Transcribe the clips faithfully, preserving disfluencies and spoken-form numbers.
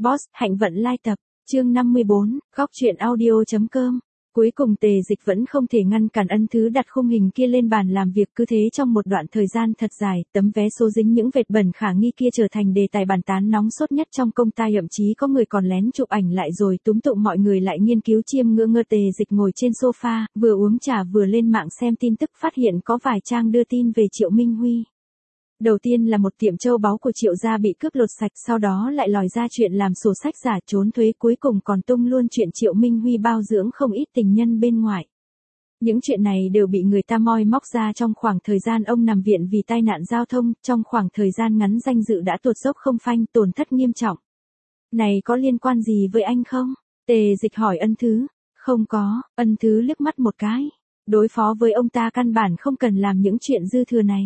Boss, Hạnh Vận lai tập, chương năm mươi bốn, góc truyện audio.com. Cuối cùng Tề Dịch vẫn không thể ngăn cản Ân Thứ đặt khung hình kia lên bàn làm việc, cứ thế trong một đoạn thời gian thật dài, tấm vé số dính những vệt bẩn khả nghi kia trở thành đề tài bàn tán nóng sốt nhất trong công ty, thậm chí có người còn lén chụp ảnh lại rồi túm tụm mọi người lại nghiên cứu chiêm ngưỡng. Ngơ Tề Dịch ngồi trên sofa, vừa uống trà vừa lên mạng xem tin tức, phát hiện có vài trang đưa tin về Triệu Minh Huy. Đầu tiên là một tiệm châu báu của Triệu gia bị cướp lột sạch, sau đó lại lòi ra chuyện làm sổ sách giả trốn thuế, cuối cùng còn tung luôn chuyện Triệu Minh Huy bao dưỡng không ít tình nhân bên ngoài. Những chuyện này đều bị người ta moi móc ra trong khoảng thời gian ông nằm viện vì tai nạn giao thông, trong khoảng thời gian ngắn danh dự đã tuột dốc không phanh, tổn thất nghiêm trọng. Này có liên quan gì với anh không? Tề Dịch hỏi Ân Thứ. Không có. Ân Thứ liếc mắt một cái. Đối phó với ông ta căn bản không cần làm những chuyện dư thừa này.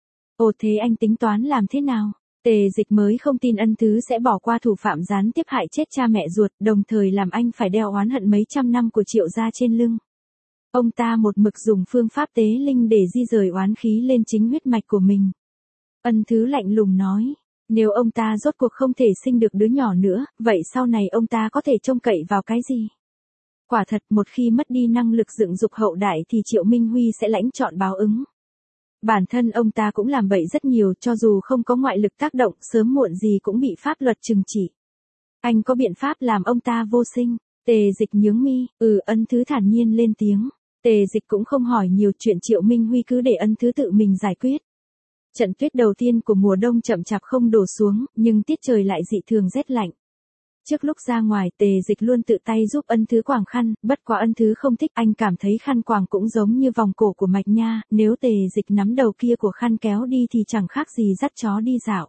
Ồ, thế anh tính toán làm thế nào? Tề Dịch mới không tin Ân Thứ sẽ bỏ qua thủ phạm gián tiếp hại chết cha mẹ ruột, đồng thời làm anh phải đeo oán hận mấy trăm năm của Triệu gia trên lưng. Ông ta một mực dùng phương pháp tế linh để di rời oán khí lên chính huyết mạch của mình. Ân Thứ lạnh lùng nói, nếu ông ta rốt cuộc không thể sinh được đứa nhỏ nữa, vậy sau này ông ta có thể trông cậy vào cái gì? Quả thật, một khi mất đi năng lực dựng dục hậu đại thì Triệu Minh Huy sẽ lãnh trọn báo ứng. Bản thân ông ta cũng làm bậy rất nhiều, cho dù không có ngoại lực tác động, sớm muộn gì cũng bị pháp luật trừng trị. Anh có biện pháp làm ông ta vô sinh? Tề Dịch nhướng mi, ừ. Ân Thứ thản nhiên lên tiếng. Tề Dịch cũng không hỏi nhiều chuyện Triệu Minh Huy, cứ để Ân Thứ tự mình giải quyết. Trận tuyết đầu tiên của mùa đông chậm chạp không đổ xuống, nhưng tiết trời lại dị thường rét lạnh. Trước lúc ra ngoài, Tề Dịch luôn tự tay giúp Ân Thứ quàng khăn, bất quá Ân Thứ không thích, anh cảm thấy khăn quàng cũng giống như vòng cổ của Mạch Nha, nếu Tề Dịch nắm đầu kia của khăn kéo đi thì chẳng khác gì dắt chó đi dạo.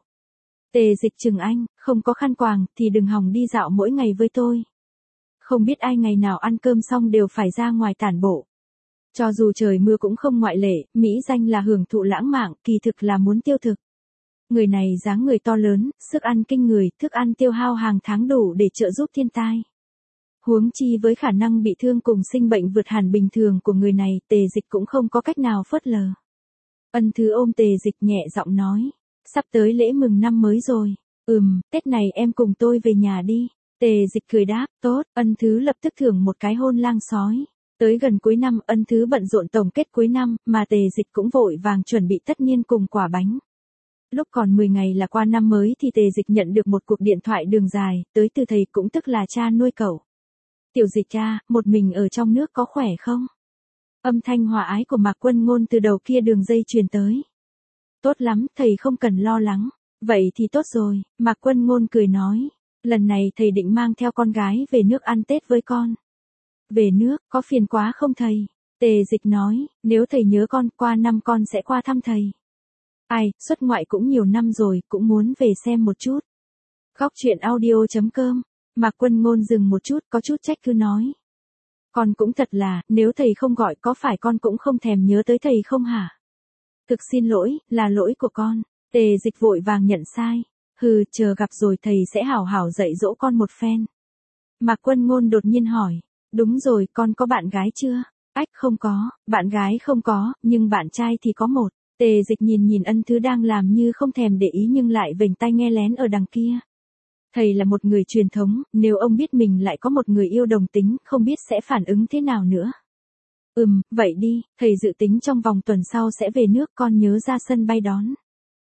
Tề Dịch chừng anh, không có khăn quàng thì đừng hòng đi dạo mỗi ngày với tôi. Không biết ai ngày nào ăn cơm xong đều phải ra ngoài tản bộ. Cho dù trời mưa cũng không ngoại lệ, mỹ danh là hưởng thụ lãng mạn, kỳ thực là muốn tiêu thực. Người này dáng người to lớn, sức ăn kinh người, thức ăn tiêu hao hàng tháng đủ để trợ giúp thiên tai. Huống chi với khả năng bị thương cùng sinh bệnh vượt hẳn bình thường của người này, Tề Dịch cũng không có cách nào phớt lờ. Ân Thứ ôm Tề Dịch nhẹ giọng nói, sắp tới lễ mừng năm mới rồi. Ừm, Tết này em cùng tôi về nhà đi. Tề Dịch cười đáp, tốt. Ân Thứ lập tức thưởng một cái hôn lang sói. Tới gần cuối năm, Ân Thứ bận rộn tổng kết cuối năm, mà Tề Dịch cũng vội vàng chuẩn bị tất niên cùng quả bánh. Lúc còn mười ngày là qua năm mới thì Tề Dịch nhận được một cuộc điện thoại đường dài, tới từ thầy cũng tức là cha nuôi cậu. Tiểu Dịch cha, một mình ở trong nước có khỏe không? Âm thanh hòa ái của Mạc Quân Ngôn từ đầu kia đường dây truyền tới. Tốt lắm, thầy không cần lo lắng. Vậy thì tốt rồi, Mạc Quân Ngôn cười nói. Lần này thầy định mang theo con gái về nước ăn Tết với con. Về nước, có phiền quá không thầy? Tề Dịch nói, nếu thầy nhớ con, qua năm con sẽ qua thăm thầy. Ai, xuất ngoại cũng nhiều năm rồi, cũng muốn về xem một chút. Góc truyện audio.com. Mạc Quân Ngôn dừng một chút, có chút trách cứ nói. Con cũng thật là, nếu thầy không gọi có phải con cũng không thèm nhớ tới thầy không hả? Thực xin lỗi, là lỗi của con. Tề Dịch vội vàng nhận sai. Hừ, chờ gặp rồi thầy sẽ hảo hảo dạy dỗ con một phen. Mạc Quân Ngôn đột nhiên hỏi. Đúng rồi, con có bạn gái chưa? Ách, không có, bạn gái không có, nhưng bạn trai thì có một. Tề Dịch nhìn nhìn Ân Thứ đang làm như không thèm để ý nhưng lại vểnh tai nghe lén ở đằng kia. Thầy là một người truyền thống, nếu ông biết mình lại có một người yêu đồng tính, không biết sẽ phản ứng thế nào nữa. Ừm, vậy đi, thầy dự tính trong vòng tuần sau sẽ về nước, con nhớ ra sân bay đón.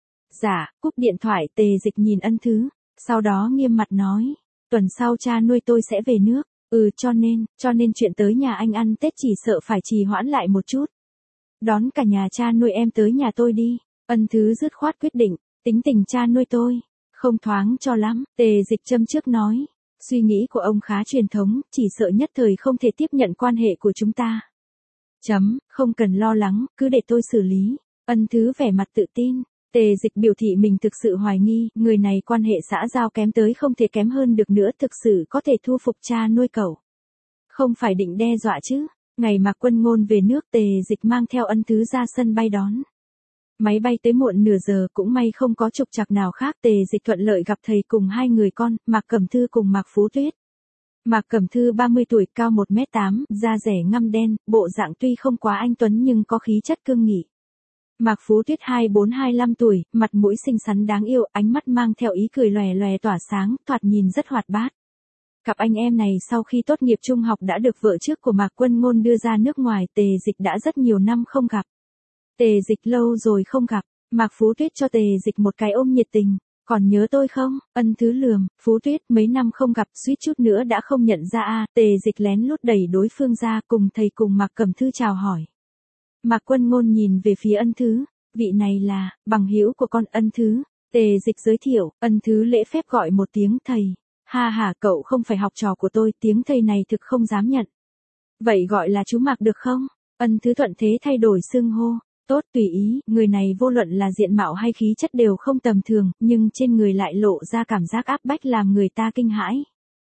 Dạ, cúp điện thoại. Tề Dịch nhìn Ân Thứ, sau đó nghiêm mặt nói, tuần sau cha nuôi tôi sẽ về nước. Ừ, cho nên, cho nên chuyện tới nhà anh ăn Tết chỉ sợ phải trì hoãn lại một chút. Đón cả nhà cha nuôi em tới nhà tôi đi. Ân Thứ dứt khoát quyết định, tính tình cha nuôi tôi không thoáng cho lắm. Tề Dịch châm trước nói, suy nghĩ của ông khá truyền thống, chỉ sợ nhất thời không thể tiếp nhận quan hệ của chúng ta. Chấm, không cần lo lắng, cứ để tôi xử lý. Ân Thứ vẻ mặt tự tin. Tề Dịch biểu thị mình thực sự hoài nghi, người này quan hệ xã giao kém tới không thể kém hơn được nữa, thực sự có thể thu phục cha nuôi cậu. Không phải định đe dọa chứ? Ngày Mạc Quân Ngôn về nước, Tề Dịch mang theo Ân Thứ ra sân bay đón. Máy bay tới muộn nửa giờ, cũng may không có trục trặc nào khác, Tề Dịch thuận lợi gặp thầy cùng hai người con, Mạc Cẩm Thư cùng Mạc Phú Tuyết. Mạc Cẩm Thư ba mươi tuổi, cao một mét tám, da rẻ ngăm đen, bộ dạng tuy không quá anh tuấn nhưng có khí chất cương nghị. Mạc Phú Tuyết hai mươi bốn hai mươi lăm tuổi, mặt mũi xinh xắn đáng yêu, ánh mắt mang theo ý cười lòe lòe tỏa sáng, thoạt nhìn rất hoạt bát. Cặp anh em này sau khi tốt nghiệp trung học đã được vợ trước của Mạc Quân Ngôn đưa ra nước ngoài, Tề Dịch đã rất nhiều năm không gặp. Tề Dịch lâu rồi không gặp, Mạc Phú Tuyết cho Tề Dịch một cái ôm nhiệt tình, còn nhớ tôi không? Ân Thứ lườm, Phú Tuyết mấy năm không gặp, suýt chút nữa đã không nhận ra a. Tề Dịch lén lút đẩy đối phương ra, cùng thầy cùng Mạc Cẩm Thư chào hỏi. Mạc Quân Ngôn nhìn về phía Ân Thứ, vị này là bằng hữu của con. Ân Thứ. Tề Dịch giới thiệu. Ân Thứ lễ phép gọi một tiếng thầy. Ha ha, cậu không phải học trò của tôi, tiếng thầy này thực không dám nhận. Vậy gọi là chú Mạc được không? Ân Thứ thuận thế thay đổi xưng hô. Tốt, tùy ý. Người này vô luận là diện mạo hay khí chất đều không tầm thường, nhưng trên người lại lộ ra cảm giác áp bách làm người ta kinh hãi.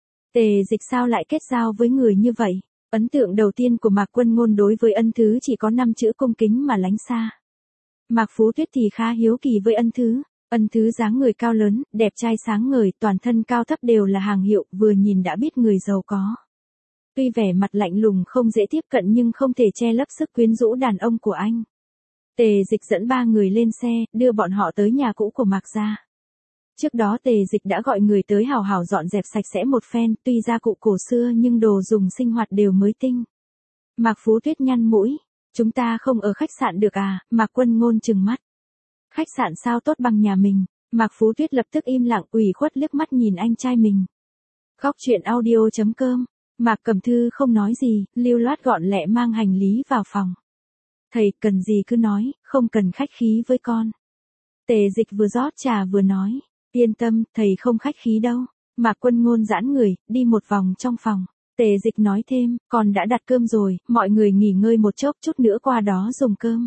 Tề Dịch sao lại kết giao với người như vậy? Ấn tượng đầu tiên của Mạc Quân Ngôn đối với Ân Thứ chỉ có năm chữ cung kính mà lánh xa. Mạc Phú Tuyết thì khá hiếu kỳ với Ân Thứ. Ân Thứ dáng người cao lớn, đẹp trai sáng ngời, toàn thân cao thấp đều là hàng hiệu, vừa nhìn đã biết người giàu có. Tuy vẻ mặt lạnh lùng không dễ tiếp cận nhưng không thể che lấp sức quyến rũ đàn ông của anh. Tề Dịch dẫn ba người lên xe, đưa bọn họ tới nhà cũ của Mạc gia. Trước đó Tề Dịch đã gọi người tới hào hào dọn dẹp sạch sẽ một phen, tuy gia cụ cổ xưa nhưng đồ dùng sinh hoạt đều mới tinh. Mạc Phú Tuyết nhăn mũi, chúng ta không ở khách sạn được à? Mạc Quân Ngôn trừng mắt. Khách sạn sao tốt bằng nhà mình? Mạc Phú Tuyết lập tức im lặng, ủy khuất liếc mắt nhìn anh trai mình. Góc truyện audio chấm com. Mạc Cẩm Thư không nói gì, lưu loát gọn lẹ mang hành lý vào phòng. Thầy cần gì cứ nói, không cần khách khí với con. Tề Dịch vừa rót trà vừa nói. Yên tâm, thầy không khách khí đâu. Mạc Quân Ngôn giãn người, đi một vòng trong phòng. Tề Dịch nói thêm, con đã đặt cơm rồi, mọi người nghỉ ngơi một chốc, chút nữa qua đó dùng cơm.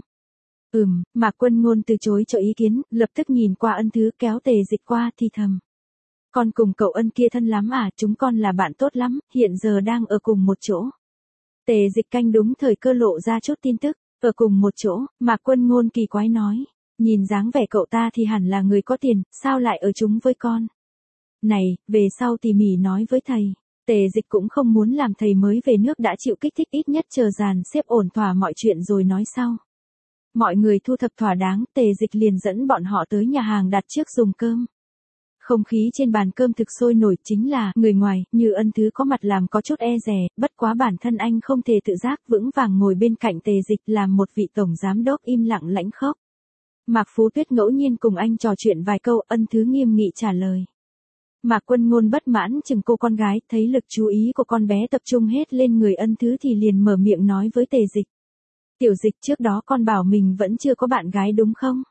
Ừm, Mạc Quân Ngôn từ chối cho ý kiến, lập tức nhìn qua Ân Thứ kéo Tề Dịch qua thì thầm. Con cùng cậu Ân kia thân lắm à, chúng con là bạn tốt lắm, hiện giờ đang ở cùng một chỗ. Tề Dịch canh đúng thời cơ lộ ra chút tin tức, ở cùng một chỗ. Mạc Quân Ngôn kỳ quái nói. Nhìn dáng vẻ cậu ta thì hẳn là người có tiền, sao lại ở chung với con? Này, về sau tỉ mỉ nói với thầy. Tề Dịch cũng không muốn làm thầy mới về nước đã chịu kích thích, ít nhất chờ dàn xếp ổn thỏa mọi chuyện rồi nói sau. Mọi người thu thập thỏa đáng, Tề Dịch liền dẫn bọn họ tới nhà hàng đặt trước dùng cơm. Không khí trên bàn cơm thực sôi nổi, chính là người ngoài, như Ân Thứ có mặt làm có chút e dè, bất quá bản thân anh không thể tự giác vững vàng ngồi bên cạnh Tề Dịch làm một vị tổng giám đốc im lặng lãnh khốc. Mạc Phú Tuyết ngẫu nhiên cùng anh trò chuyện vài câu, Ân Thứ nghiêm nghị trả lời. Mạc Quân Ngôn bất mãn chừng cô con gái, thấy lực chú ý của con bé tập trung hết lên người Ân Thứ thì liền mở miệng nói với Tề Dịch. Tiểu Dịch, trước đó con bảo mình vẫn chưa có bạn gái đúng không?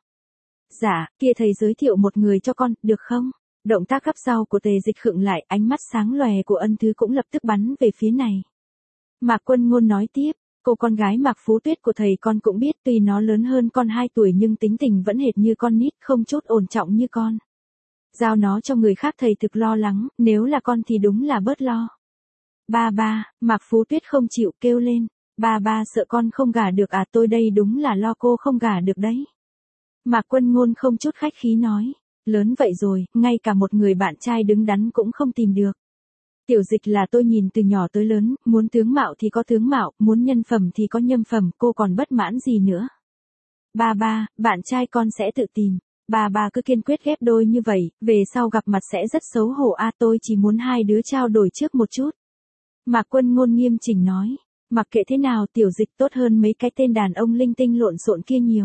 Dạ, kia thầy giới thiệu một người cho con, được không? Động tác gấp sau của Tề Dịch khựng lại, ánh mắt sáng lòe của Ân Thứ cũng lập tức bắn về phía này. Mạc Quân Ngôn nói tiếp. Cô con gái Mạc Phú Tuyết của thầy con cũng biết, tuy nó lớn hơn con hai tuổi nhưng tính tình vẫn hệt như con nít, không chút ổn trọng như con. Giao nó cho người khác thầy thực lo lắng, nếu là con thì đúng là bớt lo. Ba ba, Mạc Phú Tuyết không chịu kêu lên. Ba ba sợ con không gả được à, tôi đây đúng là lo cô không gả được đấy. Mạc Quân Ngôn không chút khách khí nói. Lớn vậy rồi, ngay cả một người bạn trai đứng đắn cũng không tìm được. Tiểu Dịch là tôi nhìn từ nhỏ tới lớn, muốn tướng mạo thì có tướng mạo, muốn nhân phẩm thì có nhân phẩm, cô còn bất mãn gì nữa. Ba ba, bạn trai con sẽ tự tìm. Ba ba cứ kiên quyết ghép đôi như vậy, về sau gặp mặt sẽ rất xấu hổ a. À, tôi chỉ muốn hai đứa trao đổi trước một chút. Mạc Quân Ngôn nghiêm chỉnh nói. Mặc kệ thế nào, Tiểu Dịch tốt hơn mấy cái tên đàn ông linh tinh lộn xộn kia nhiều.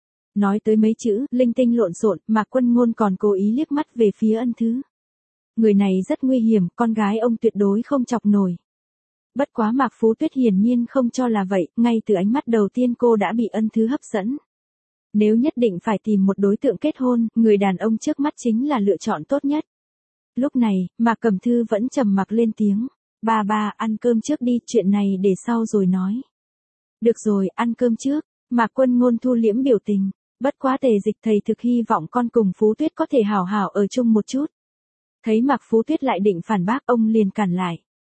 Nói tới mấy chữ linh tinh lộn xộn, Mạc Quân Ngôn còn cố ý liếc mắt về phía Ân Thứ. Người này rất nguy hiểm, con gái ông tuyệt đối không chọc nổi. Bất quá Mạc Phú Tuyết hiển nhiên không cho là vậy, ngay từ ánh mắt đầu tiên cô đã bị Ân Thứ hấp dẫn. Nếu nhất định phải tìm một đối tượng kết hôn, người đàn ông trước mắt chính là lựa chọn tốt nhất. Lúc này, Mạc Cẩm Thư vẫn trầm mặc lên tiếng. Ba ba, ăn cơm trước đi, chuyện này để sau rồi nói. Được rồi, ăn cơm trước. Mạc Quân Ngôn thu liễm biểu tình. Bất quá Tề Dịch thầy thực hy vọng con cùng Phú Tuyết có thể hảo hảo ở chung một chút. Thấy Mạc Phú Tuyết lại định phản bác, ông liền cản lại.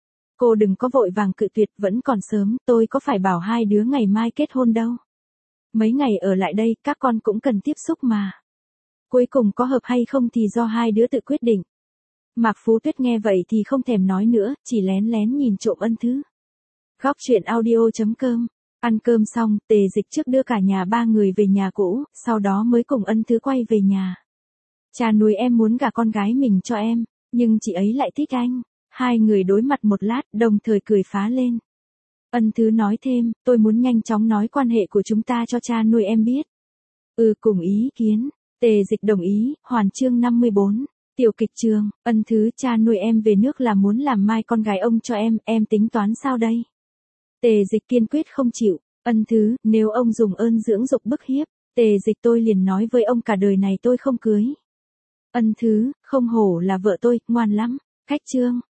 Cô đừng có vội vàng cự tuyệt, vẫn còn sớm, tôi có phải bảo hai đứa ngày mai kết hôn đâu. Mấy ngày ở lại đây, các con cũng cần tiếp xúc mà. Cuối cùng có hợp hay không thì do hai đứa tự quyết định. Mạc Phú Tuyết nghe vậy thì không thèm nói nữa, chỉ lén lén nhìn trộm Ân Thứ. Góc truyện audio chấm com Ăn cơm xong, Tề Dịch trước đưa cả nhà ba người về nhà cũ, sau đó mới cùng Ân Thứ quay về nhà. Cha nuôi em muốn gả con gái mình cho em, nhưng chị ấy lại thích anh. Hai người đối mặt một lát, đồng thời cười phá lên. Ân Thứ nói thêm, tôi muốn nhanh chóng nói quan hệ của chúng ta cho cha nuôi em biết. Ừ, cùng ý kiến. Tề Dịch đồng ý. Hoàn chương năm mươi bốn. Tiểu kịch trường. Ân Thứ, cha nuôi em về nước là muốn làm mai con gái ông cho em, em tính toán sao đây? Tề Dịch kiên quyết không chịu. Ân Thứ, nếu ông dùng ơn dưỡng dục bức hiếp, Tề Dịch tôi liền nói với ông cả đời này tôi không cưới. Ân Thứ, không hổ là vợ tôi, ngoan lắm. Cách chương.